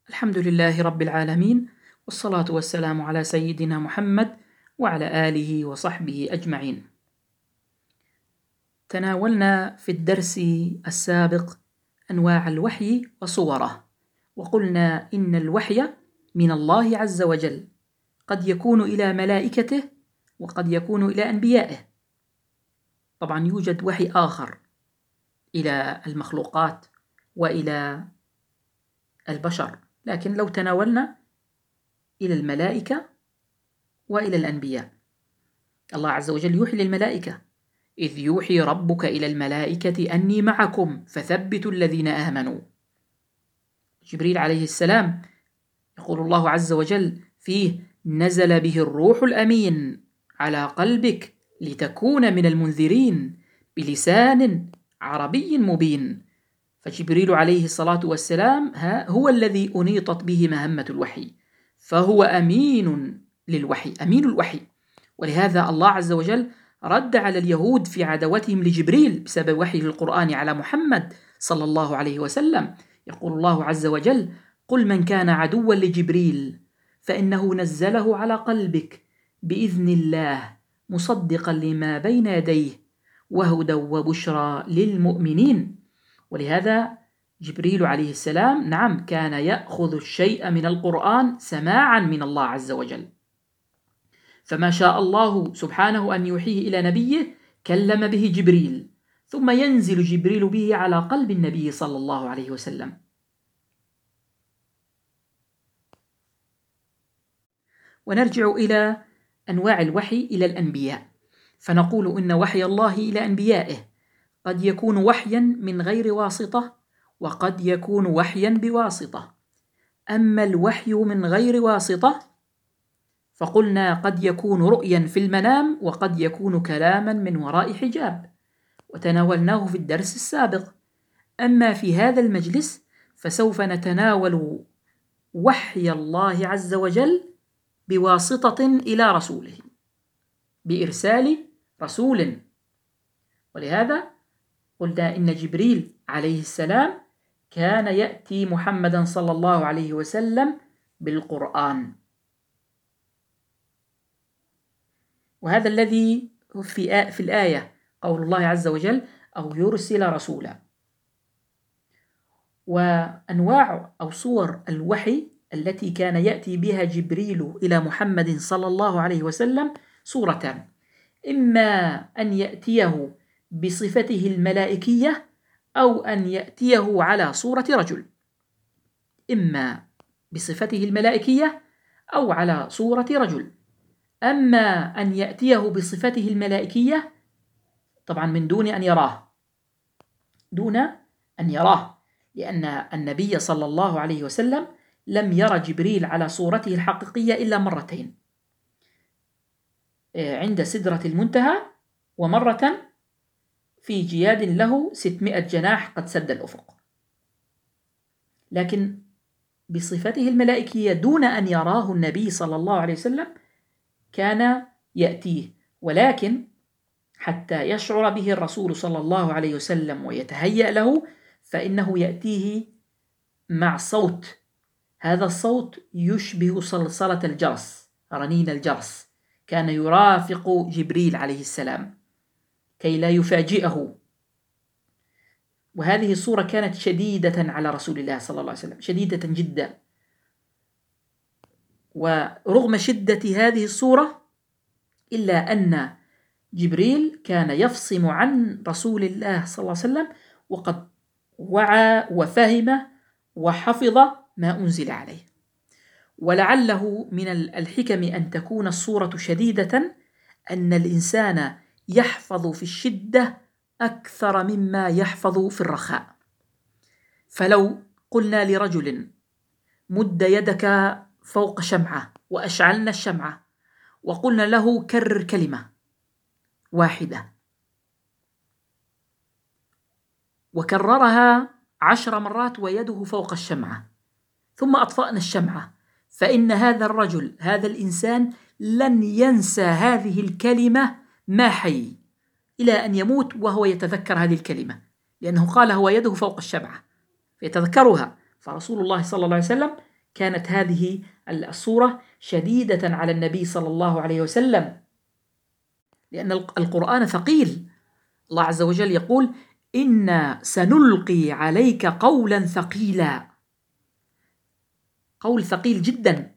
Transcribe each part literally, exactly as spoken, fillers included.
الحمد لله رب العالمين، والصلاة والسلام على سيدنا محمد وعلى آله وصحبه أجمعين. تناولنا في الدرس السابق أنواع الوحي وصوره، وقلنا إن الوحي من الله عز وجل قد يكون إلى ملائكته وقد يكون إلى أنبيائه. طبعا يوجد وحي آخر إلى المخلوقات وإلى البشر، لكن لو تناولنا إلى الملائكة وإلى الأنبياء، الله عز وجل يوحي للملائكة: إذ يوحي ربك إلى الملائكة أني معكم فثبتوا الذين آمنوا. جبريل عليه السلام يقول الله عز وجل فيه: نزل به الروح الأمين على قلبك لتكون من المنذرين بلسان عربي مبين. فجبريل عليه الصلاة والسلام هو الذي أنيطت به مهمة الوحي، فهو أمين للوحي، أمين الوحي. ولهذا الله عز وجل رد على اليهود في عداوتهم لجبريل بسبب وحي القرآن على محمد صلى الله عليه وسلم. يقول الله عز وجل: قل من كان عدوا لجبريل فإنه نزله على قلبك بإذن الله مصدقا لما بين يديه وهدى وبشرى للمؤمنين. ولهذا جبريل عليه السلام نعم كان يأخذ الشيء من القرآن سماعا من الله عز وجل، فما شاء الله سبحانه أن يوحيه إلى نبيه كلم به جبريل، ثم ينزل جبريل به على قلب النبي صلى الله عليه وسلم. ونرجع إلى أنواع الوحي إلى الأنبياء، فنقول إن وحي الله إلى أنبيائه قد يكون وحيا من غير واسطة، وقد يكون وحيا بواسطة. أما الوحي من غير واسطة فقلنا قد يكون رؤيا في المنام، وقد يكون كلاما من وراء حجاب، وتناولناه في الدرس السابق. أما في هذا المجلس فسوف نتناول وحي الله عز وجل بواسطة إلى رسوله، بإرسال رسول. ولهذا قلنا إن جبريل عليه السلام كان يأتي محمدا صلى الله عليه وسلم بالقرآن، وهذا الذي في في الآية قول الله عز وجل: أو يرسل رسولا. وأنواع أو صور الوحي التي كان يأتي بها جبريل إلى محمد صلى الله عليه وسلم صورتان: إما أن يأتيه بصفته الملائكية، أو أن يأتيه على صورة رجل، إما بصفته الملائكية أو على صورة رجل. أما أن يأتيه بصفته الملائكية طبعا من دون أن يراه، دون أن يراه، لأن النبي صلى الله عليه وسلم لم يرى جبريل على صورته الحقيقية إلا مرتين، عند سدرة المنتهى، ومرة في جياد له ستمائة جناح قد سد الأفق. لكن بصفته الملائكية دون أن يراه النبي صلى الله عليه وسلم كان يأتيه، ولكن حتى يشعر به الرسول صلى الله عليه وسلم ويتهيأ له فإنه يأتيه مع صوت، هذا الصوت يشبه صلصلة الجرس، رنين الجرس، كان يرافق جبريل عليه السلام كي لا يفاجئه. وهذه الصورة كانت شديدة على رسول الله صلى الله عليه وسلم، شديدة جدا. ورغم شدة هذه الصورة إلا أن جبريل كان يفصم عن رسول الله صلى الله عليه وسلم وقد وعى وفهم وحفظ ما أنزل عليه. ولعله من الحكم أن تكون الصورة شديدة أن الإنسان يحفظ في الشدة أكثر مما يحفظ في الرخاء. فلو قلنا لرجل: مد يدك فوق شمعة، وأشعلنا الشمعة وقلنا له: كرر كلمة واحدة، وكررها عشر مرات ويده فوق الشمعة، ثم أطفأنا الشمعة، فإن هذا الرجل، هذا الإنسان، لن ينسى هذه الكلمة ما حي إلى أن يموت وهو يتذكر هذه الكلمة، لأنه قال هو يده فوق الشمعة فيتذكرها. فرسول الله صلى الله عليه وسلم كانت هذه الصورة شديدة على النبي صلى الله عليه وسلم، لأن القرآن ثقيل. الله عز وجل يقول: إنا سنلقي عليك قولا ثقيلا، قول ثقيل جدا.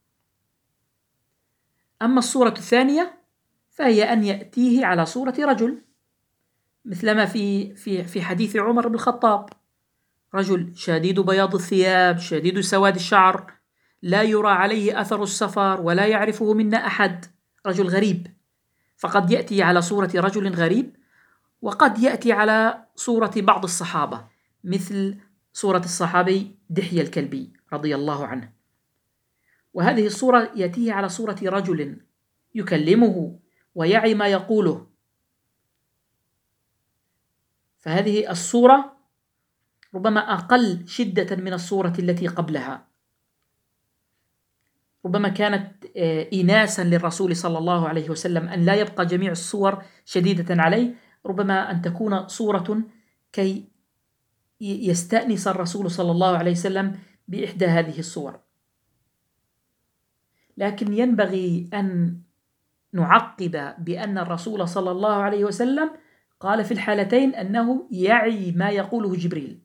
أما الصورة الثانية فهي أن يأتيه على صورة رجل، مثلما في في في حديث عمر بن الخطاب: رجل شديد بياض الثياب شديد سواد الشعر، لا يرى عليه أثر السفر ولا يعرفه منا أحد، رجل غريب. فقد يأتي على صورة رجل غريب، وقد يأتي على صورة بعض الصحابة، مثل صورة الصحابي دحية الكلبي رضي الله عنه. وهذه الصورة يأتيه على صورة رجل يكلمه ويعي ما يقوله. فهذه الصورة ربما أقل شدة من الصورة التي قبلها، ربما كانت إناسا للرسول صلى الله عليه وسلم أن لا يبقى جميع الصور شديدة عليه، ربما أن تكون صورة كي يستأنس الرسول صلى الله عليه وسلم بإحدى هذه الصور. لكن ينبغي أن نعقب بأن الرسول صلى الله عليه وسلم قال في الحالتين أنه يعي ما يقوله جبريل.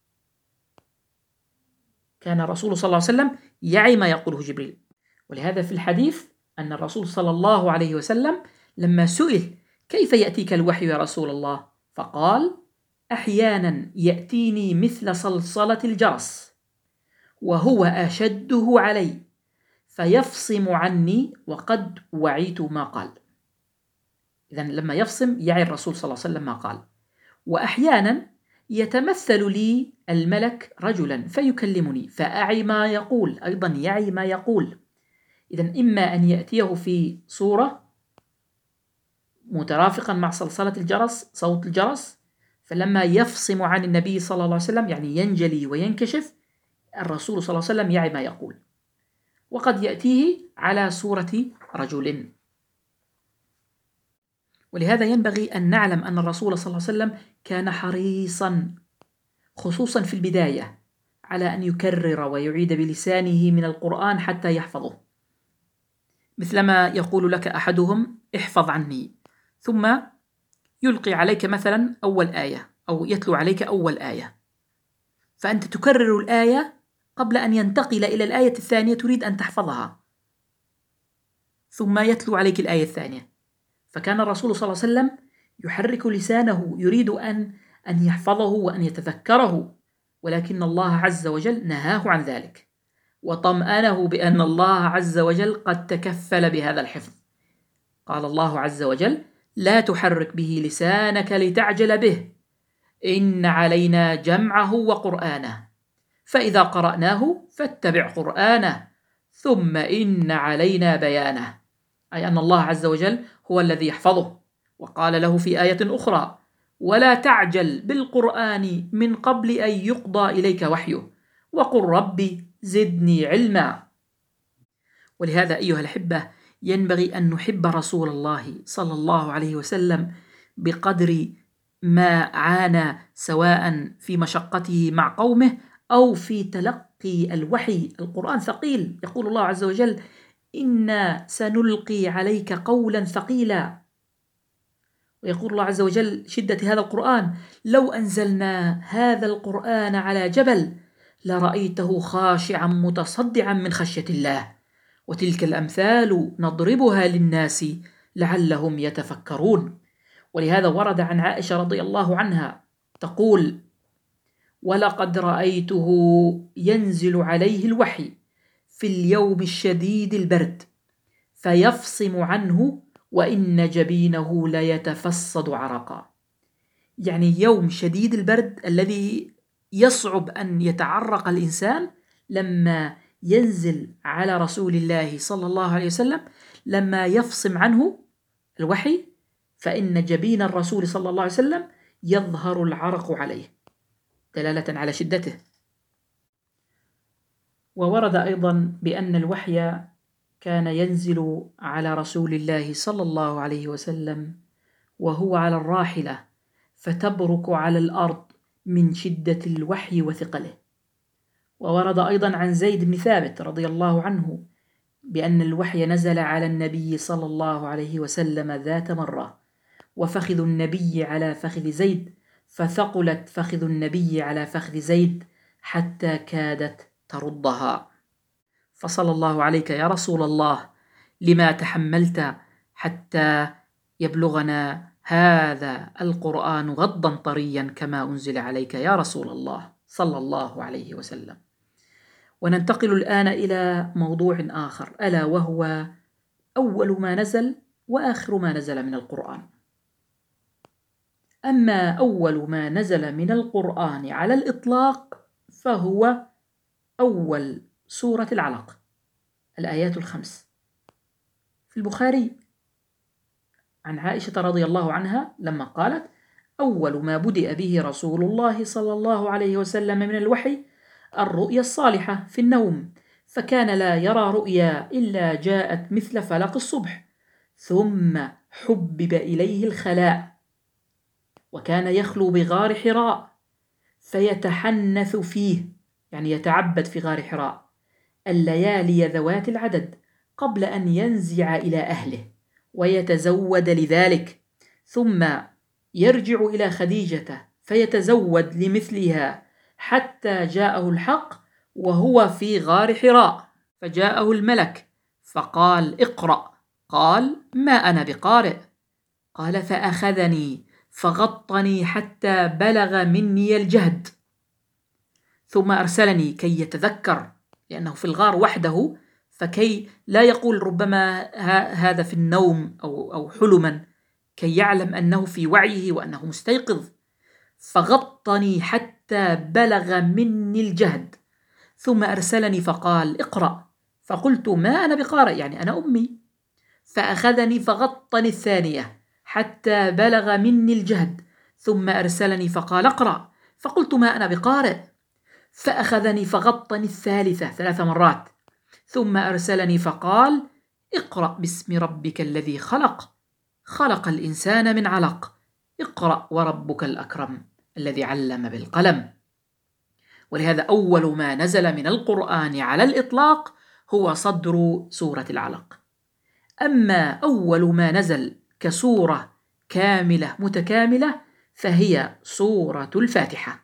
كان الرسول صلى الله عليه وسلم يعي ما يقوله جبريل. ولهذا في الحديث أن الرسول صلى الله عليه وسلم لما سئل: كيف يأتيك الوحي يا رسول الله؟ فقال: أحيانا يأتيني مثل صلصلة الجرس وهو أشده علي فيفصم عني وقد وعيت ما قال. إذن لما يفصم يعي الرسول صلى الله عليه وسلم ما قال. وأحيانا يتمثل لي الملك رجلا فيكلمني فأعي ما يقول، أيضا يعي ما يقول. إذن إما أن يأتيه في صورة مترافقا مع صلصلة الجرس، صوت الجرس، فلما يفصم عن النبي صلى الله عليه وسلم يعني ينجلي وينكشف، الرسول صلى الله عليه وسلم يعي ما يقول. وقد يأتيه على صورة رجل. ولهذا ينبغي أن نعلم أن الرسول صلى الله عليه وسلم كان حريصا خصوصا في البداية على أن يكرر ويعيد بلسانه من القرآن حتى يحفظه، مثلما يقول لك أحدهم: احفظ عني، ثم يلقي عليك مثلا أول آية أو يتلو عليك أول آية، فأنت تكرر الآية قبل أن ينتقل إلى الآية الثانية تريد أن تحفظها، ثم يتلو عليك الآية الثانية. فكان الرسول صلى الله عليه وسلم يحرك لسانه يريد أن أن يحفظه وأن يتذكره، ولكن الله عز وجل نهاه عن ذلك وطمأنه بأن الله عز وجل قد تكفل بهذا الحفظ. قال الله عز وجل: لا تحرك به لسانك لتعجل به إن علينا جمعه وقرآنه فإذا قرأناه فاتبع قرآنه ثم إن علينا بيانه، أي أن الله عز وجل هو الذي يحفظه. وقال له في آية أخرى: ولا تعجل بالقرآن من قبل أن يقضى إليك وحيه وقل ربي زدني علما. ولهذا أيها الأحبة ينبغي أن نحب رسول الله صلى الله عليه وسلم بقدر ما عانى، سواء في مشقته مع قومه أو في تلقي الوحي. القرآن ثقيل، يقول الله عز وجل: إنا سنلقي عليك قولا ثقيلا. ويقول الله عز وجل شدة هذا القرآن: لو أنزلنا هذا القرآن على جبل لرأيته خاشعا متصدعا من خشية الله وتلك الأمثال نضربها للناس لعلهم يتفكرون. ولهذا ورد عن عائشة رضي الله عنها تقول: ولقد رأيته ينزل عليه الوحي في اليوم الشديد البرد فيفصم عنه وإن جبينه ليتفصد عرقا. يعني يوم شديد البرد الذي يصعب أن يتعرق الإنسان، لما ينزل على رسول الله صلى الله عليه وسلم لما يفصم عنه الوحي فإن جبين الرسول صلى الله عليه وسلم يظهر العرق عليه دلالة على شدته. وورد أيضا بأن الوحي كان ينزل على رسول الله صلى الله عليه وسلم وهو على الراحلة فتبرك على الأرض من شدة الوحي وثقله. وورد أيضا عن زيد بن ثابت رضي الله عنه بأن الوحي نزل على النبي صلى الله عليه وسلم ذات مرة، وفخذ النبي على فخذ زيد، فثقلت فخذ النبي على فخذ زيد حتى كادت تردها. فصلى الله عليك يا رسول الله لما تحملت حتى يبلغنا هذا القرآن غضا طريا كما أنزل عليك يا رسول الله صلى الله عليه وسلم. وننتقل الآن إلى موضوع آخر، ألا وهو أول ما نزل وآخر ما نزل من القرآن. أما أول ما نزل من القرآن على الإطلاق فهو أول سورة العلق، الآيات الخمس. في البخاري عن عائشة رضي الله عنها لما قالت: أول ما بدأ به رسول الله صلى الله عليه وسلم من الوحي الرؤيا الصالحة في النوم، فكان لا يرى رؤيا إلا جاءت مثل فلق الصبح، ثم حبب إليه الخلاء، وكان يخلو بغار حراء فيتحنث فيه، يعني يتعبد في غار حراء، الليالي ذوات العدد قبل أن ينزع إلى أهله ويتزود لذلك، ثم يرجع إلى خديجة فيتزود لمثلها حتى جاءه الحق وهو في غار حراء، فجاءه الملك فقال: اقرأ. قال: ما أنا بقارئ. قال: فأخذني فغطني حتى بلغ مني الجهد، ثم أرسلني كي يتذكر، لأنه في الغار وحده، فكي لا يقول ربما هذا في النوم أو أو حلما، كي يعلم أنه في وعيه وأنه مستيقظ. فغطني حتى بلغ مني الجهد، ثم أرسلني فقال: اقرأ. فقلت: ما أنا بقارئ، يعني أنا أمي. فأخذني فغطني الثانية حتى بلغ مني الجهد، ثم أرسلني فقال: اقرأ. فقلت: ما أنا بقارئ. فأخذني فغطني الثالثة ثلاث مرات، ثم أرسلني فقال: اقرأ باسم ربك الذي خلق، خلق الإنسان من علق، اقرأ وربك الأكرم الذي علم بالقلم. ولهذا أول ما نزل من القرآن على الإطلاق هو صدر سورة العلق. أما أول ما نزل كسورة كاملة متكاملة فهي سورة الفاتحة.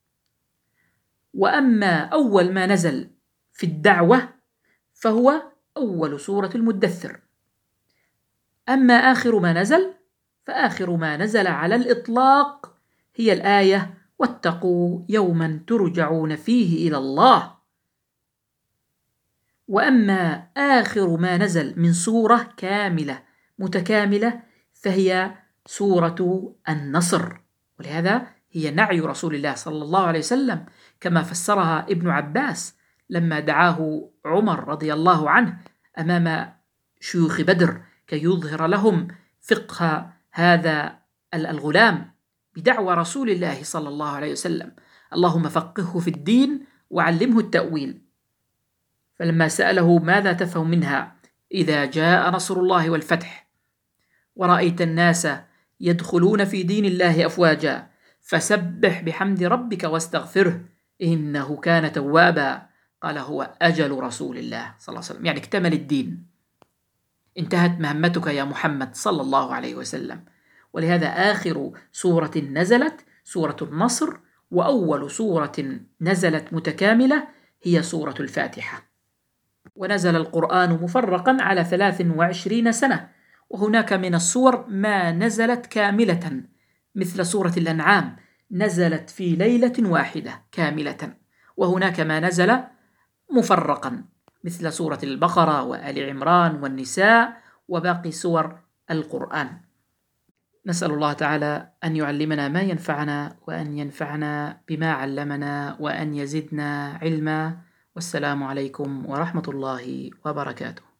وأما أول ما نزل في الدعوة فهو أول سورة المدثر. أما آخر ما نزل فآخر ما نزل على الإطلاق هي الآية: واتقوا يوما ترجعون فيه إلى الله. وأما آخر ما نزل من سورة كاملة متكاملة فهي سورة النصر، ولهذا هي نعي رسول الله صلى الله عليه وسلم كما فسرها ابن عباس لما دعاه عمر رضي الله عنه أمام شيوخ بدر كي يظهر لهم فقه هذا الغلام بدعوى رسول الله صلى الله عليه وسلم: اللهم فقهه في الدين وعلمه التأويل. فلما سأله: ماذا تفهم منها إذا جاء نصر الله والفتح ورأيت الناس يدخلون في دين الله أفواجا فسبح بحمد ربك واستغفره إنه كان توابا، قال: هو أجل رسول الله صلى الله عليه وسلم، يعني اكتمل الدين، انتهت مهمتك يا محمد صلى الله عليه وسلم. ولهذا آخر سورة نزلت سورة النصر، وأول سورة نزلت متكاملة هي سورة الفاتحة. ونزل القرآن مفرقا على ثلاث وعشرين سنة، وهناك من السور ما نزلت كاملة مثل سورة الأنعام نزلت في ليلة واحدة كاملة، وهناك ما نزل مفرقا مثل سورة البقرة وآل عمران والنساء وباقي سور القرآن. نسأل الله تعالى أن يعلمنا ما ينفعنا وأن ينفعنا بما علمنا وأن يزدنا علما. والسلام عليكم ورحمة الله وبركاته.